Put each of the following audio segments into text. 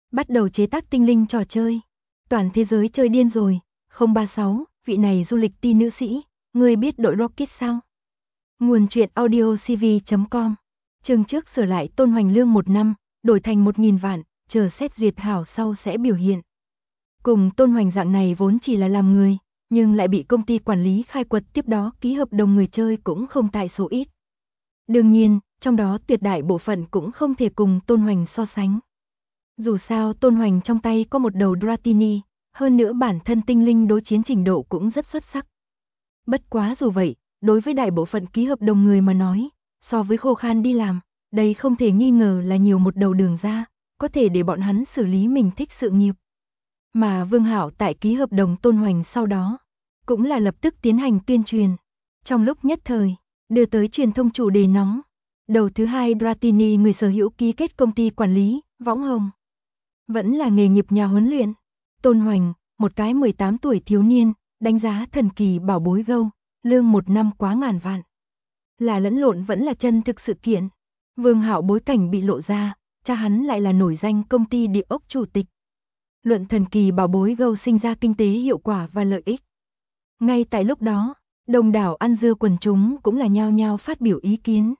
bắt đầu chế tác tinh linh trò chơi. Toàn thế giới chơi điên rồi. 036, vị này du lịch ti nữ sĩ, ngươi biết đội Rocket sao? Nguồn truyện audio cv.com. Chương trước sửa lại Tôn Hoành lương 1 năm, đổi thành 1.000 vạn, chờ xét duyệt hảo sau sẽ biểu hiện. Cùng Tôn Hoành dạng này vốn chỉ là làm người, nhưng lại bị công ty quản lý khai quật, tiếp đó ký hợp đồng người chơi cũng không tại số ít. Đương nhiên, trong đó tuyệt đại bộ phận cũng không thể cùng Tôn Hoành so sánh. Dù sao Tôn Hoành trong tay có một đầu Dratini, hơn nữa bản thân tinh linh đối chiến trình độ cũng rất xuất sắc. Bất quá dù vậy, đối với đại bộ phận ký hợp đồng người mà nói, so với khô khan đi làm, đây không thể nghi ngờ là nhiều một đầu đường ra, có thể để bọn hắn xử lý mình thích sự nghiệp. Mà Vương Hạo tại ký hợp đồng Tôn Hoành sau đó, cũng là lập tức tiến hành tuyên truyền. Trong lúc nhất thời, đưa tới truyền thông chủ đề nóng. Đầu thứ hai Dratini người sở hữu ký kết công ty quản lý, Võng Hồng. Vẫn là nghề nghiệp nhà huấn luyện. Tôn Hoành, một cái 18 tuổi thiếu niên, đánh giá thần kỳ bảo bối gâu, lương 1 năm quá ngàn vạn. Là lẫn lộn vẫn là chân thực sự kiện. Vương Hạo bối cảnh bị lộ ra, cha hắn lại là nổi danh công ty địa ốc chủ tịch. Luận thần kỳ bảo bối gâu sinh ra kinh tế hiệu quả và lợi ích. Ngay tại lúc đó, đông đảo ăn dưa quần chúng cũng là nhao nhao phát biểu ý kiến.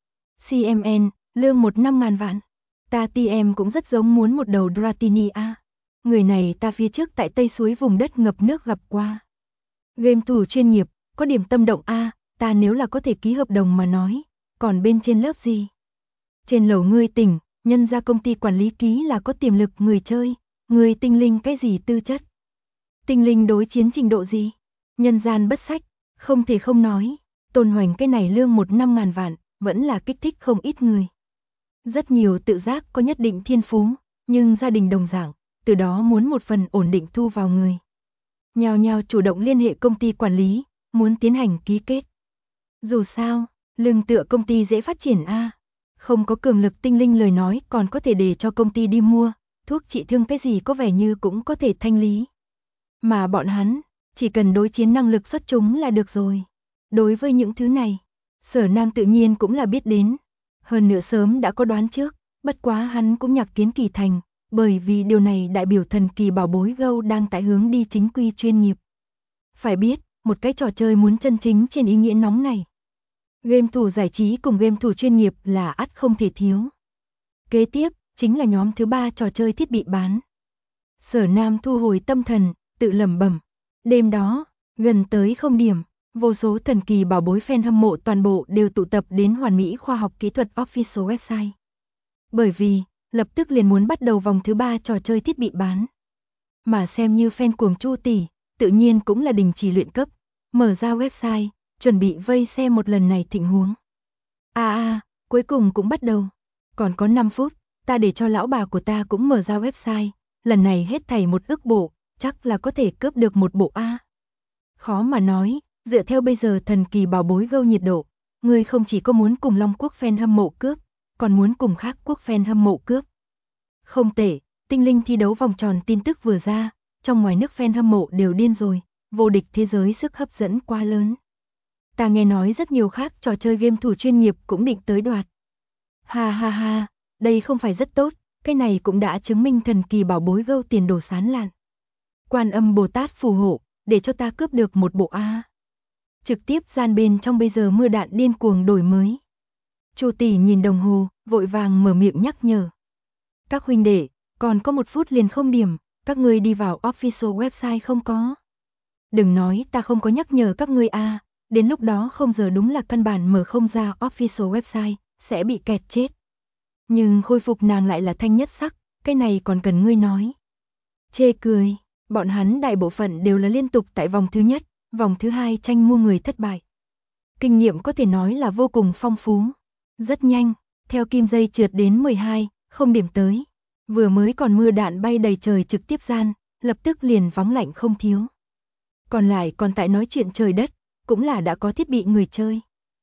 CMN, lương 1 năm ngàn vạn. Ta TM cũng rất giống muốn một đầu Dratini A. Người này ta phía trước tại Tây Suối vùng đất ngập nước gặp qua. Game thủ chuyên nghiệp, có điểm tâm động A, ta nếu là có thể ký hợp đồng mà nói, còn bên trên lớp gì? Trên lầu ngươi tỉnh, nhân ra công ty quản lý ký là có tiềm lực người chơi, người tinh linh cái gì tư chất? Tinh linh đối chiến trình độ gì? Nhân gian bất sách, không thể không nói, Tôn Hoành cái này lương 1 năm ngàn vạn, vẫn là kích thích không ít người. Rất nhiều tự giác có nhất định thiên phú, nhưng gia đình đồng dạng, từ đó muốn một phần ổn định thu vào người. Nhao nhao chủ động liên hệ công ty quản lý, muốn tiến hành ký kết. Dù sao, lưng tựa công ty dễ phát triển A. Không có cường lực tinh linh lời nói còn có thể để cho công ty đi mua, thuốc trị thương cái gì có vẻ như cũng có thể thanh lý. Mà bọn hắn, chỉ cần đối chiến năng lực xuất chúng là được rồi. Đối với những thứ này, Sở Nam tự nhiên cũng là biết đến. Hơn nữa sớm đã có đoán trước, bất quá hắn cũng nhạc kiến kỳ thành, bởi vì điều này đại biểu thần kỳ bảo bối gâu đang tại hướng đi chính quy chuyên nghiệp. Phải biết, một cái trò chơi muốn chân chính trên ý nghĩa nóng này. Game thủ giải trí cùng game thủ chuyên nghiệp là ắt không thể thiếu. Kế tiếp, chính là nhóm thứ 3 trò chơi thiết bị bán. Sở Nam thu hồi tâm thần, tự lẩm bẩm. Đêm đó, gần tới 0 điểm, vô số thần kỳ bảo bối fan hâm mộ toàn bộ đều tụ tập đến Hoàn Mỹ Khoa học Kỹ thuật Official Website. Bởi vì, lập tức liền muốn bắt đầu vòng thứ 3 trò chơi thiết bị bán. Mà xem như fan cuồng Chu tỷ, tự nhiên cũng là đình chỉ luyện cấp, mở ra website, chuẩn bị vây xem một lần này thịnh huống. Cuối cùng cũng bắt đầu. Còn có 5 phút, ta để cho lão bà của ta cũng mở ra website, lần này hết thảy 1 ức bộ, chắc là có thể cướp được 1 bộ A. Khó mà nói, dựa theo bây giờ thần kỳ bảo bối gâu nhiệt độ, người không chỉ có muốn cùng Long Quốc fan hâm mộ cướp, còn muốn cùng khác quốc fan hâm mộ cướp. Không tệ, tinh linh thi đấu vòng tròn tin tức vừa ra, trong ngoài nước fan hâm mộ đều điên rồi, vô địch thế giới sức hấp dẫn quá lớn. Ta nghe nói rất nhiều khác trò chơi game thủ chuyên nghiệp cũng định tới đoạt. Ha ha ha, đây không phải rất tốt, cái này cũng đã chứng minh thần kỳ bảo bối gâu tiền đồ sán lạn. Quan Âm Bồ Tát phù hộ, để cho ta cướp được 1 bộ A. Trực tiếp gian bên trong bây giờ mưa đạn điên cuồng đổi mới. Chu tỷ nhìn đồng hồ, vội vàng mở miệng nhắc nhở. Các huynh đệ, còn có 1 phút liền 0 điểm, các ngươi đi vào official website không có. Đừng nói ta không có nhắc nhở các ngươi A, đến lúc đó 0 giờ đúng là căn bản mở không ra official website, sẽ bị kẹt chết. Nhưng khôi phục nàng lại là thanh nhất sắc, cái này còn cần ngươi nói. Chê cười, bọn hắn đại bộ phận đều là liên tục tại vòng thứ nhất, vòng thứ 2 tranh mua người thất bại. Kinh nghiệm có thể nói là vô cùng phong phú. Rất nhanh, theo kim dây trượt đến 12, 0 điểm tới. Vừa mới còn mưa đạn bay đầy trời trực tiếp gian, lập tức liền vắng lạnh không thiếu. Còn lại còn tại nói chuyện trời đất, cũng là đã có thiết bị người chơi.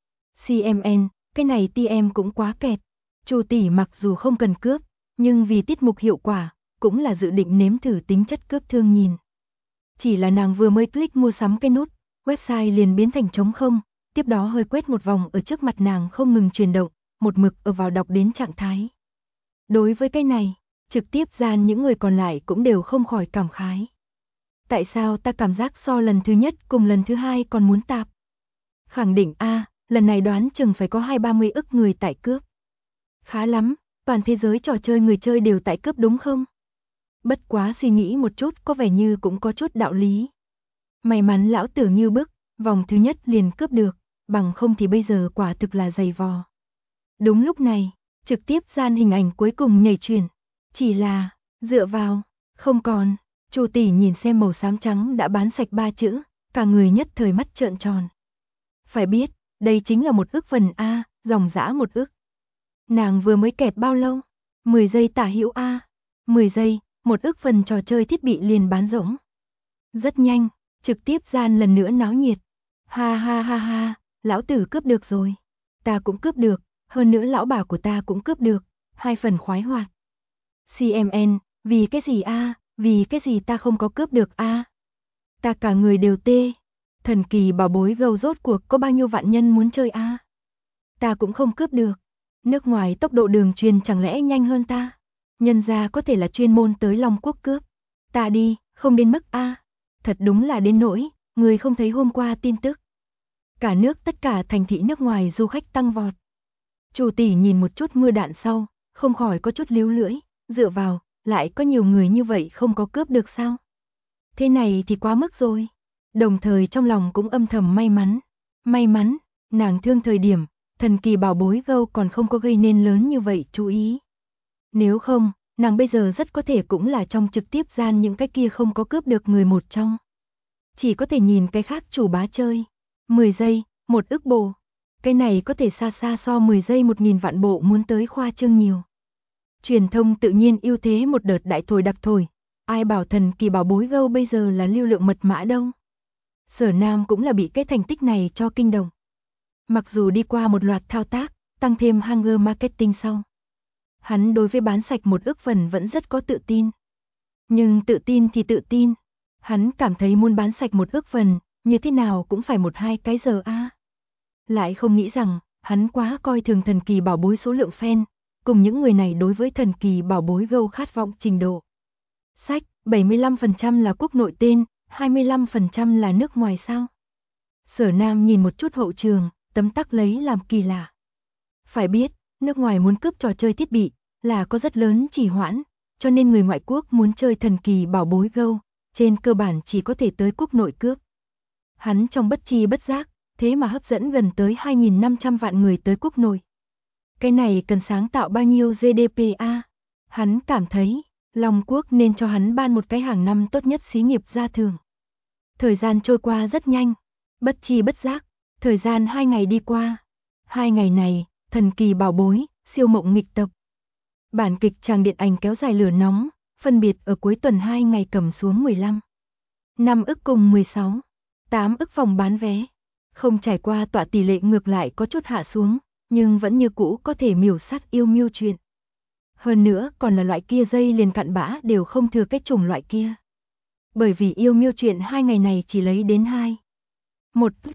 CMN, cái này TM cũng quá kẹt. Chu tỷ mặc dù không cần cướp, nhưng vì tiết mục hiệu quả, cũng là dự định nếm thử tính chất cướp thương nhìn. Chỉ là nàng vừa mới click mua sắm cái nút, website liền biến thành trống không, tiếp đó hơi quét một vòng ở trước mặt nàng không ngừng chuyển động, một mực ở vào đọc đến trạng thái. Đối với cái này, Trực tiếp gian những người còn lại cũng đều không khỏi cảm khái. Tại sao ta cảm giác so lần thứ nhất cùng lần thứ hai còn muốn tạp? Khẳng định lần này đoán chừng phải có 20-30 ức người tại cướp. Khá lắm, toàn thế giới trò chơi người chơi đều tại cướp đúng không? Bất quá suy nghĩ một chút có vẻ như cũng có chút đạo lý. May mắn lão tử như bức, vòng thứ nhất liền cướp được, bằng không thì bây giờ quả thực là dày vò. Đúng lúc này, trực tiếp gian hình ảnh cuối cùng nhảy chuyển. Chỉ là, dựa vào, không còn. Chu tỷ nhìn xem màu xám trắng đã bán sạch 3 chữ, cả người nhất thời mắt trợn tròn. Phải biết, đây chính là 1 ức phần A, dòng dã 1 ức. Nàng vừa mới kẹt bao lâu? 10 giây tả hữu A. 10 giây, 1 ức phần trò chơi thiết bị liền bán rỗng. Rất nhanh, trực tiếp gian lần nữa náo nhiệt. Ha ha ha ha, lão tử cướp được rồi. Ta cũng cướp được, hơn nữa lão bà của ta cũng cướp được, 2 phần khoái hoạt. CMN, vì cái gì vì cái gì ta không có cướp được Ta cả người đều tê. Thần kỳ bảo bối gâu rốt cuộc có bao nhiêu vạn nhân muốn chơi Ta cũng không cướp được. Nước ngoài tốc độ đường truyền chẳng lẽ nhanh hơn ta? Nhân ra có thể là chuyên môn tới Long Quốc cướp. Ta đi, không đến mức Thật đúng là đến nỗi, người không thấy hôm qua tin tức. Cả nước tất cả thành thị nước ngoài du khách tăng vọt. Chủ tỷ nhìn một chút mưa đạn sau, không khỏi có chút líu lưỡi, dựa vào, lại có nhiều người như vậy không có cướp được sao? Thế này thì quá mức rồi. Đồng thời trong lòng cũng âm thầm may mắn. May mắn, nàng thương thời điểm, thần kỳ bảo bối gâu còn không có gây nên lớn như vậy chú ý. Nếu không, nàng bây giờ rất có thể cũng là trong trực tiếp gian những cái kia không có cướp được người một trong. Chỉ có thể nhìn cái khác chủ bá chơi. 10 giây, 1 ức bộ. Cái này có thể xa xa so 10 giây 1000 vạn bộ muốn tới khoa trương nhiều. Truyền thông tự nhiên ưu thế một đợt đại thổi đặc thổi. Ai bảo thần kỳ bảo bối gâu bây giờ là lưu lượng mật mã đâu. Sở Nam cũng là bị cái thành tích này cho kinh động. Mặc dù đi qua một loạt thao tác, tăng thêm hanger marketing sau. Hắn đối với bán sạch 1 ức phần vẫn rất có tự tin. Nhưng tự tin thì tự tin. Hắn cảm thấy muốn bán sạch 1 ức phần, như thế nào cũng phải 1-2 cái giờ Lại không nghĩ rằng, hắn quá coi thường thần kỳ bảo bối số lượng fan, cùng những người này đối với thần kỳ bảo bối gâu khát vọng trình độ. Sách, 75% là quốc nội tên, 25% là nước ngoài sao? Sở Nam nhìn một chút hậu trường, tấm tắc lấy làm kỳ lạ. Phải biết, nước ngoài muốn cướp trò chơi thiết bị, là có rất lớn trì hoãn, cho nên người ngoại quốc muốn chơi thần kỳ bảo bối gâu, trên cơ bản chỉ có thể tới quốc nội cướp. Hắn trong bất chi bất giác, thế mà hấp dẫn gần tới 2.500 vạn người tới quốc nội. Cái này cần sáng tạo bao nhiêu GDP Hắn cảm thấy, Long Quốc nên cho hắn ban một cái hàng năm tốt nhất xí nghiệp gia thường. Thời gian trôi qua rất nhanh, bất chi bất giác, thời gian 2 ngày đi qua. 2 ngày này, thần kỳ bảo bối, siêu mộng nghịch tập. Bản kịch tràng điện ảnh kéo dài lửa nóng, phân biệt ở cuối tuần 2 ngày cầm xuống 15. 5 ức cùng 16. 8 ức phòng bán vé. Không trải qua tọa tỷ lệ ngược lại có chút hạ xuống, nhưng vẫn như cũ có thể miểu sát yêu miêu chuyện. Hơn nữa còn là loại kia dây liền cặn bã đều không thừa cái chủng loại kia. Bởi vì yêu miêu chuyện 2 ngày này chỉ lấy đến 1 ức,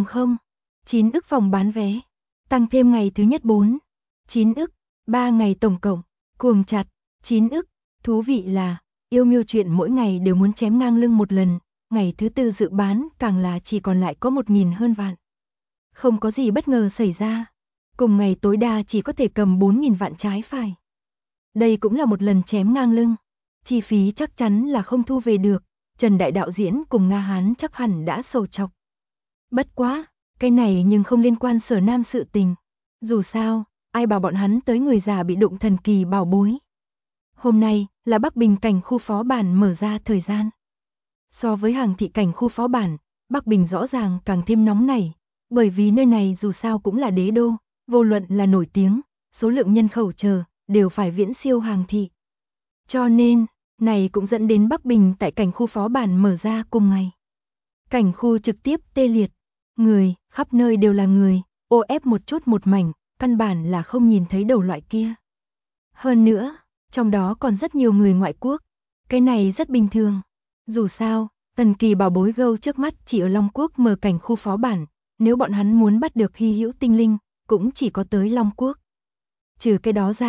9 ức phòng bán vé. Tăng thêm ngày thứ nhất 9 ức, 3 ngày tổng cộng, cuồng chặt, 9 ức. Thú vị là, yêu miêu chuyện mỗi ngày đều muốn chém ngang lưng một lần, ngày thứ tư dự bán càng là chỉ còn lại có 1.000 hơn vạn. Không có gì bất ngờ xảy ra, cùng ngày tối đa chỉ có thể cầm 4.000 vạn trái phải. Đây cũng là một lần chém ngang lưng, chi phí chắc chắn là không thu về được, Trần Đại đạo diễn cùng Nga Hán chắc hẳn đã sầu chọc. Bất quá, cái này nhưng không liên quan Sở Nam sự tình. Dù sao, ai bảo bọn hắn tới người già bị đụng thần kỳ bảo bối. Hôm nay là Bắc Bình cảnh khu phó bản mở ra thời gian. So với hàng thị cảnh khu phó bản, Bắc Bình rõ ràng càng thêm nóng nảy, bởi vì nơi này dù sao cũng là đế đô, vô luận là nổi tiếng, số lượng nhân khẩu đều phải viễn siêu hàng thị. Cho nên, này cũng dẫn đến Bắc Bình tại cảnh khu phó bản mở ra cùng ngày. Cảnh khu trực tiếp tê liệt, người, khắp nơi đều là người, ô ép một chút một mảnh, căn bản là không nhìn thấy đầu loại kia. Hơn nữa, trong đó còn rất nhiều người ngoại quốc, cái này rất bình thường. Dù sao, thần kỳ bảo bối gâu trước mắt chỉ ở Long Quốc mở cảnh khu phó bản, nếu bọn hắn muốn bắt được hy hữu tinh linh, cũng chỉ có tới Long Quốc. Trừ cái đó ra,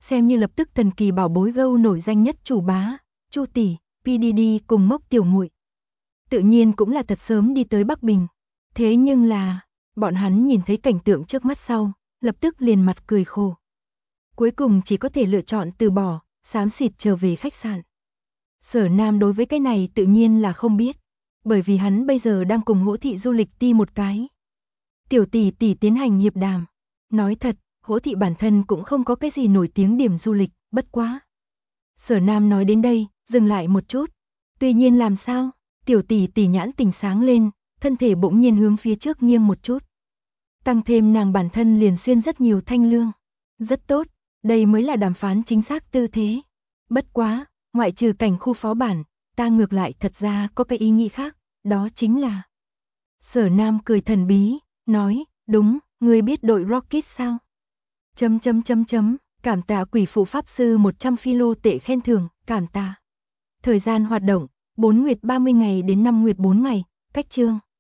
xem như lập tức thần kỳ bảo bối gâu nổi danh nhất chủ bá, Chu tỷ, PDD cùng Mốc tiểu muội. Tự nhiên cũng là thật sớm đi tới Bắc Bình. Thế nhưng là, bọn hắn nhìn thấy cảnh tượng trước mắt sau, lập tức liền mặt cười khổ. Cuối cùng chỉ có thể lựa chọn từ bỏ, xám xịt trở về khách sạn. Sở Nam đối với cái này tự nhiên là không biết, bởi vì hắn bây giờ đang cùng Hỗ thị du lịch ti một cái tiểu tỷ tỷ tiến hành hiệp đàm. Nói thật, Hỗ thị bản thân cũng không có cái gì nổi tiếng điểm du lịch, bất quá. Sở Nam nói đến đây, dừng lại một chút. Tuy nhiên làm sao? Tiểu tỷ tỷ nhãn tình sáng lên, thân thể bỗng nhiên hướng phía trước nghiêng một chút. Tăng thêm nàng bản thân liền xuyên rất nhiều thanh lương. Rất tốt, đây mới là đàm phán chính xác tư thế. Bất quá, ngoại trừ cảnh khu phó bản, ta ngược lại thật ra có cái ý nghĩ khác, đó chính là. Sở Nam cười thần bí, nói, đúng, ngươi biết đội Rocket sao? Cảm tạ quỷ phụ pháp sư 100 philo tệ khen thưởng, cảm tạ. Thời gian hoạt động, 4 nguyệt 30 ngày đến 5 nguyệt 4 ngày, cách chương.